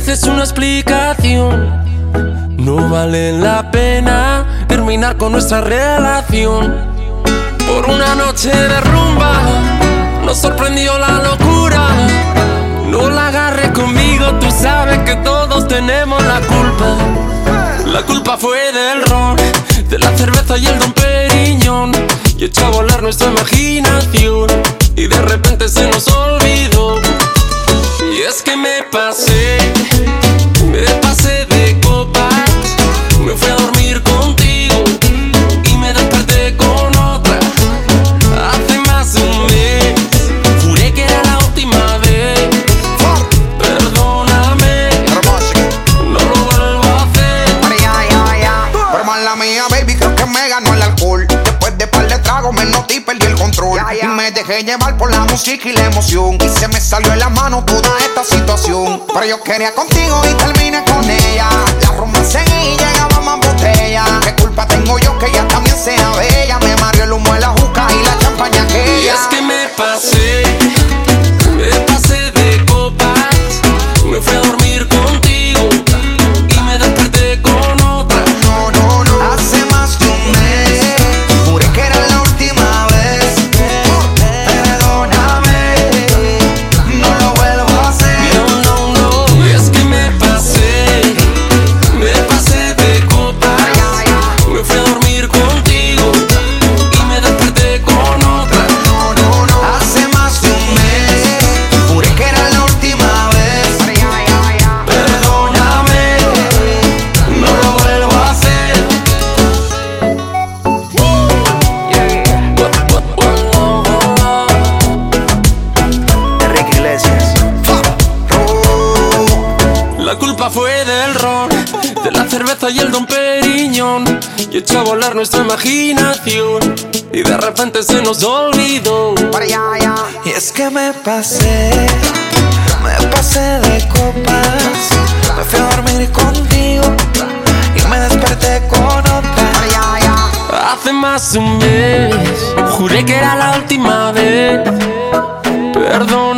mereces una explicación. No vale la pena terminar con nuestra relación. Por una noche de rumba nos sorprendió la locura. No la agarres conmigo, tú sabes que todos tenemos la culpa. La culpa fue del ron, de la cerveza y el Dom Perignon, y echó a volar nuestra imaginación, y de repente se nos olvidó. Y es que me pasé de copas. Me fui a dormir contigo y me desperté con otra. Hace más de un mes juré que era la última vez. Perdóname, no lo vuelvo a hacer. Pero mala mía, baby, creo que me ganó el alcohol. Después de par de tragos me noté y perdí el control. Y me dejé llevar por la música y la emoción, y se me salió de la mano toda esta situación. Pero yo quería contigo y terminé con ella. La rumba seguía y llegaba más botella. ¿Qué culpa tengo yo que ella también sea bella? Me mareó el humo de la juca y la champaña aquella. Y es que me pasé de copas. Me fui a dormir contigo y me desperté con otra. No, hace más de un mes juré que era la última vez. Perdóname, no lo vuelvo a hacer. No. Y es que me pasé de copas. Me fui a dormir contigo y me desperté con otra. Hace más de un mes juré que era la última vez. Perdóname, no lo vuelvo a hacer. Enrique Iglesias. La culpa fue del ron, de la cerveza y el Dom Perignon, y echó a volar nuestra imaginación, y de repente se nos olvidó. Y es que me pasé de copas. Me fui a dormir contigo y me desperté con otra. Hace más de un mes juré que era la última vez. Perdón.